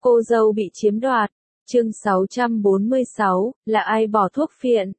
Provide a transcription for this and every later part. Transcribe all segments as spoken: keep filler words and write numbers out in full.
Cô dâu bị chiếm đoạt. Chương sáu trăm bốn mươi sáu, là ai bỏ thuốc phiện?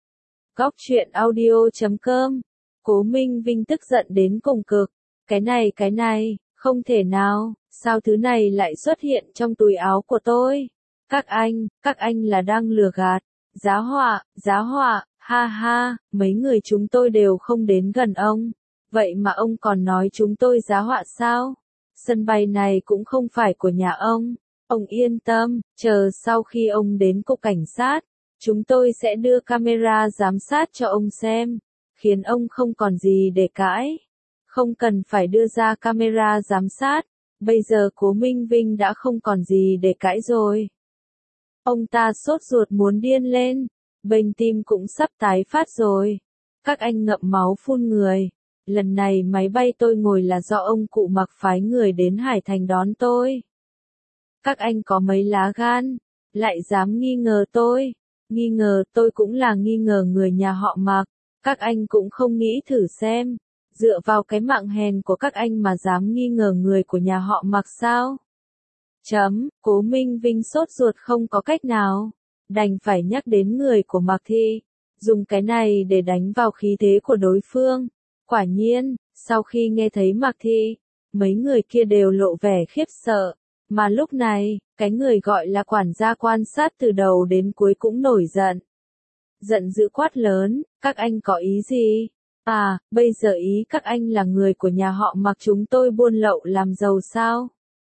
Góc truyện audio chấm com. Cố Minh Vinh tức giận đến cùng cực. Cái này cái này, không thể nào, sao thứ này lại xuất hiện trong túi áo của tôi? Các anh, các anh là đang lừa gạt. Giá họa, giá họa, ha ha, mấy người chúng tôi đều không đến gần ông. Vậy mà ông còn nói chúng tôi giá họa sao? Sân bay này cũng không phải của nhà ông. Ông yên tâm, chờ sau khi ông đến cục cảnh sát, chúng tôi sẽ đưa camera giám sát cho ông xem, khiến ông không còn gì để cãi. Không cần phải đưa ra camera giám sát, bây giờ Cố Minh Vinh đã không còn gì để cãi rồi. Ông ta sốt ruột muốn điên lên, bệnh tim cũng sắp tái phát rồi. Các anh ngậm máu phun người. Lần này máy bay tôi ngồi là do ông cụ Mặc phái người đến Hải Thành đón tôi. Các anh có mấy lá gan, lại dám nghi ngờ tôi. Nghi ngờ tôi cũng là nghi ngờ người nhà họ Mặc. Các anh cũng không nghĩ thử xem, dựa vào cái mạng hèn của các anh mà dám nghi ngờ người của nhà họ Mặc sao? Chấm, Cố Minh Vinh sốt ruột không có cách nào, đành phải nhắc đến người của Mặc Thị, dùng cái này để đánh vào khí thế của đối phương. Quả nhiên, sau khi nghe thấy Mặc Thị, mấy người kia đều lộ vẻ khiếp sợ, mà lúc này, cái người gọi là quản gia quan sát từ đầu đến cuối cũng nổi giận. Giận dữ quát lớn, các anh có ý gì? À, bây giờ ý các anh là người của nhà họ Mặc chúng tôi buôn lậu làm giàu sao?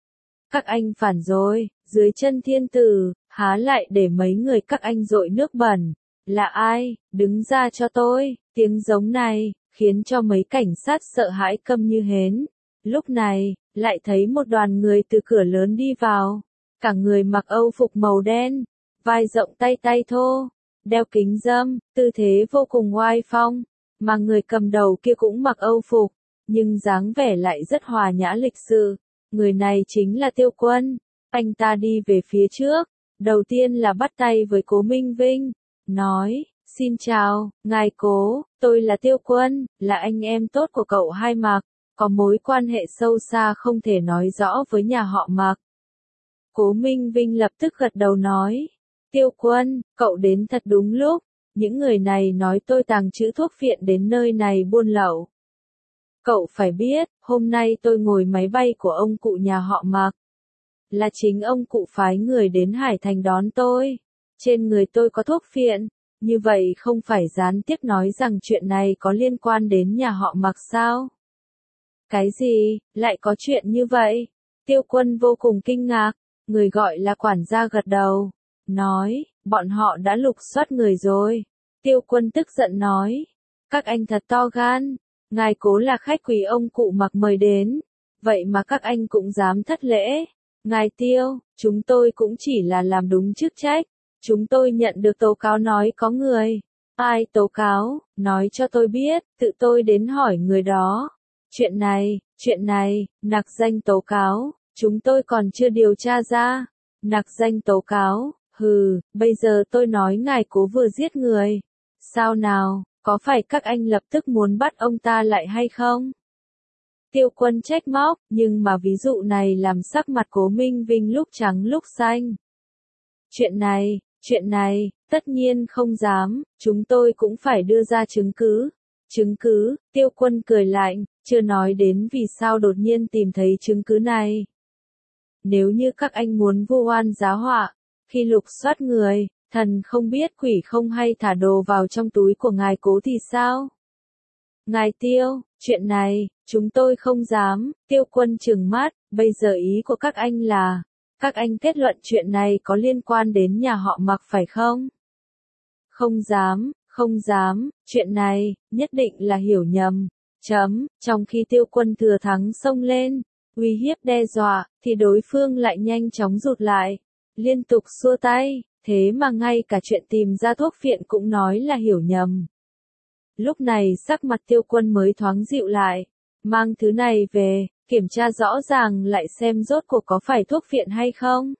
Các anh phản rồi, dưới chân thiên tử, há lại để mấy người các anh dội nước bẩn. Là ai? Đứng ra cho tôi. Tiếng giống này khiến cho mấy cảnh sát sợ hãi câm như hến. Lúc này, lại thấy một đoàn người từ cửa lớn đi vào. Cả người mặc âu phục màu đen, vai rộng tay tay thô, đeo kính râm, tư thế vô cùng oai phong. Mà người cầm đầu kia cũng mặc âu phục, nhưng dáng vẻ lại rất hòa nhã lịch sự. Người này chính là Tiêu Quân. Anh ta đi về phía trước, đầu tiên là bắt tay với Cố Minh Vinh, nói, xin chào, ngài Cố, tôi là Tiêu Quân, là anh em tốt của cậu hai Mặc, có mối quan hệ sâu xa không thể nói rõ với nhà họ Mặc. Cố Minh Vinh lập tức gật đầu nói, Tiêu Quân, cậu đến thật đúng lúc, những người này nói tôi tàng trữ thuốc phiện đến nơi này buôn lậu. Cậu phải biết, hôm nay tôi ngồi máy bay của ông cụ nhà họ Mặc. Là chính ông cụ phái người đến Hải Thành đón tôi. Trên người tôi có thuốc phiện, như vậy không phải gián tiếp nói rằng chuyện này có liên quan đến nhà họ Mặc sao? Cái gì, lại có chuyện như vậy? Tiêu Quân vô cùng kinh ngạc, người gọi là quản gia gật đầu, nói, bọn họ đã lục soát người rồi. Tiêu Quân tức giận nói, các anh thật to gan. Ngài Cố là khách quý ông cụ Mặc mời đến, vậy mà các anh cũng dám thất lễ. Ngài Tiêu, chúng tôi cũng chỉ là làm đúng chức trách. Chúng tôi nhận được tố cáo nói có người. Ai tố cáo, nói cho tôi biết, tự tôi đến hỏi người đó. Chuyện này, chuyện này, nặc danh tố cáo, chúng tôi còn chưa điều tra ra. Nặc danh tố cáo, hừ, bây giờ tôi nói ngài Cố vừa giết người. Sao nào? Có phải các anh lập tức muốn bắt ông ta lại hay không? Tiêu Quân trách móc, nhưng mà ví dụ này làm sắc mặt Cố Minh Vinh lúc trắng lúc xanh. Chuyện này, chuyện này, tất nhiên không dám, chúng tôi cũng phải đưa ra chứng cứ. Chứng cứ, Tiêu Quân cười lạnh, chưa nói đến vì sao đột nhiên tìm thấy chứng cứ này. Nếu như các anh muốn vu oan giá họa, khi lục soát người, thần không biết quỷ không hay thả đồ vào trong túi của ngài Cố thì sao? Ngài Tiêu, chuyện này, chúng tôi không dám. Tiêu Quân trừng mắt, bây giờ ý của các anh là, các anh kết luận chuyện này có liên quan đến nhà họ Mặc phải không? Không dám, không dám, chuyện này, nhất định là hiểu nhầm. Chấm, trong khi Tiêu Quân thừa thắng xông lên, uy hiếp đe dọa, thì đối phương lại nhanh chóng rụt lại, liên tục xua tay. Thế mà ngay cả chuyện tìm ra thuốc phiện cũng nói là hiểu nhầm. Lúc này sắc mặt Tiêu Quân mới thoáng dịu lại, mang thứ này về, kiểm tra rõ ràng lại xem rốt cuộc có phải thuốc phiện hay không.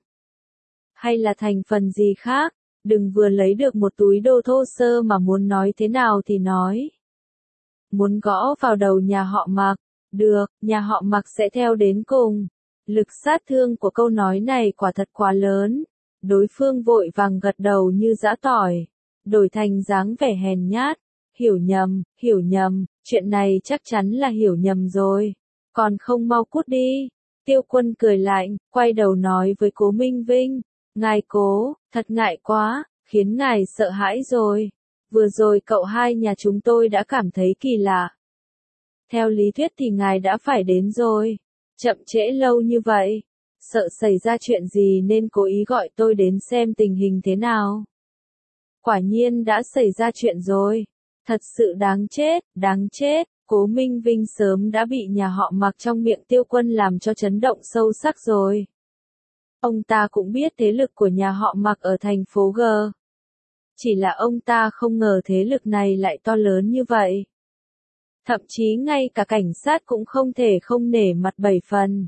Hay là thành phần gì khác, đừng vừa lấy được một túi đồ thô sơ mà muốn nói thế nào thì nói. Muốn gõ vào đầu nhà họ Mặc, được, nhà họ Mặc sẽ theo đến cùng. Lực sát thương của câu nói này quả thật quá lớn. Đối phương vội vàng gật đầu như giã tỏi, đổi thành dáng vẻ hèn nhát. Hiểu nhầm, hiểu nhầm, chuyện này chắc chắn là hiểu nhầm rồi. Còn không mau cút đi. Tiêu Quân cười lạnh, quay đầu nói với Cố Minh Vinh. Ngài Cố, thật ngại quá, khiến ngài sợ hãi rồi. Vừa rồi cậu hai nhà chúng tôi đã cảm thấy kỳ lạ. Theo lý thuyết thì ngài đã phải đến rồi. Chậm trễ lâu như vậy. Sợ xảy ra chuyện gì nên cố ý gọi tôi đến xem tình hình thế nào. Quả nhiên đã xảy ra chuyện rồi. Thật sự đáng chết, đáng chết. Cố Minh Vinh sớm đã bị nhà họ Mạc trong miệng Tiêu Quân làm cho chấn động sâu sắc rồi. Ông ta cũng biết thế lực của nhà họ Mạc ở thành phố G. Chỉ là ông ta không ngờ thế lực này lại to lớn như vậy. Thậm chí ngay cả cảnh sát cũng không thể không nể mặt bảy phần.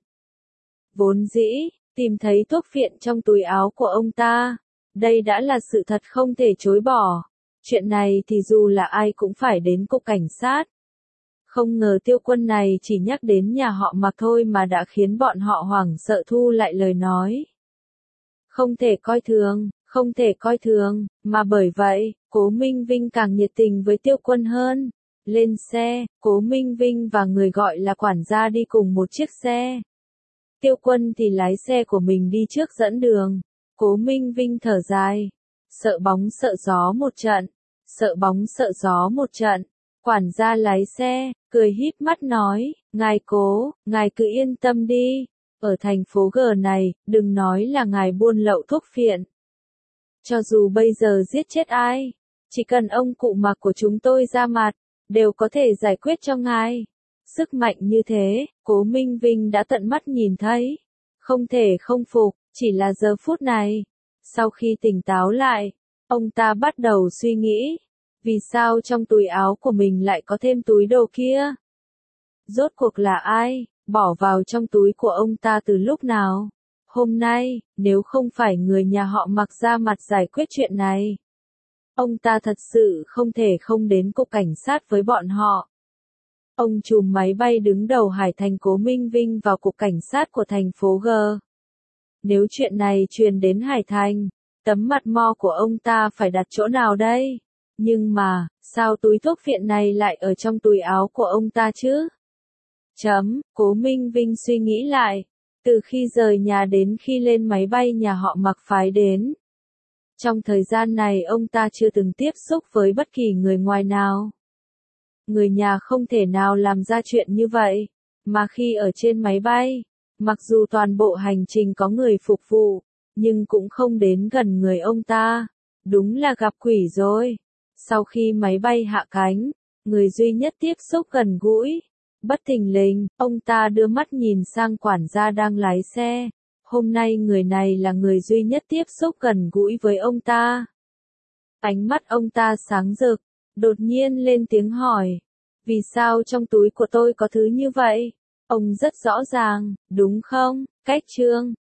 Vốn dĩ, tìm thấy thuốc phiện trong túi áo của ông ta. Đây đã là sự thật không thể chối bỏ. Chuyện này thì dù là ai cũng phải đến cục cảnh sát. Không ngờ Tiêu Quân này chỉ nhắc đến nhà họ Mạc thôi mà đã khiến bọn họ hoảng sợ thu lại lời nói. Không thể coi thường, không thể coi thường, mà bởi vậy, Cố Minh Vinh càng nhiệt tình với Tiêu Quân hơn. Lên xe, Cố Minh Vinh và người gọi là quản gia đi cùng một chiếc xe. Tiêu Quân thì lái xe của mình đi trước dẫn đường. Cố Minh Vinh thở dài. Sợ bóng sợ gió một trận. Sợ bóng sợ gió một trận. Quản gia lái xe, cười híp mắt nói, ngài Cố, ngài cứ yên tâm đi. Ở thành phố G này, đừng nói là ngài buôn lậu thuốc phiện. Cho dù bây giờ giết chết ai, chỉ cần ông cụ Mạc của chúng tôi ra mặt, đều có thể giải quyết cho ngài. Sức mạnh như thế, Cố Minh Vinh đã tận mắt nhìn thấy. Không thể không phục, chỉ là giờ phút này. Sau khi tỉnh táo lại, ông ta bắt đầu suy nghĩ. Vì sao trong túi áo của mình lại có thêm túi đồ kia? Rốt cuộc là ai, bỏ vào trong túi của ông ta từ lúc nào? Hôm nay, nếu không phải người nhà họ Mạc ra mặt giải quyết chuyện này, ông ta thật sự không thể không đến cục cảnh sát với bọn họ. Ông trùm máy bay đứng đầu Hải Thành Cố Minh Vinh vào cục cảnh sát của thành phố G. Nếu chuyện này truyền đến Hải Thành, tấm mặt mo của ông ta phải đặt chỗ nào đây? Nhưng mà, sao túi thuốc phiện này lại ở trong túi áo của ông ta chứ? Chấm, Cố Minh Vinh suy nghĩ lại. Từ khi rời nhà đến khi lên máy bay nhà họ Mạc phái đến. Trong thời gian này ông ta chưa từng tiếp xúc với bất kỳ người ngoài nào. Người nhà không thể nào làm ra chuyện như vậy. Mà khi ở trên máy bay, mặc dù toàn bộ hành trình có người phục vụ, nhưng cũng không đến gần người ông ta. Đúng là gặp quỷ rồi. Sau khi máy bay hạ cánh, người duy nhất tiếp xúc gần gũi. Bất thình lình, ông ta đưa mắt nhìn sang quản gia đang lái xe. Hôm nay người này là người duy nhất tiếp xúc gần gũi với ông ta. Ánh mắt ông ta sáng rực, đột nhiên lên tiếng hỏi. Vì sao trong túi của tôi có thứ như vậy? Ông rất rõ ràng, đúng không? Cách chương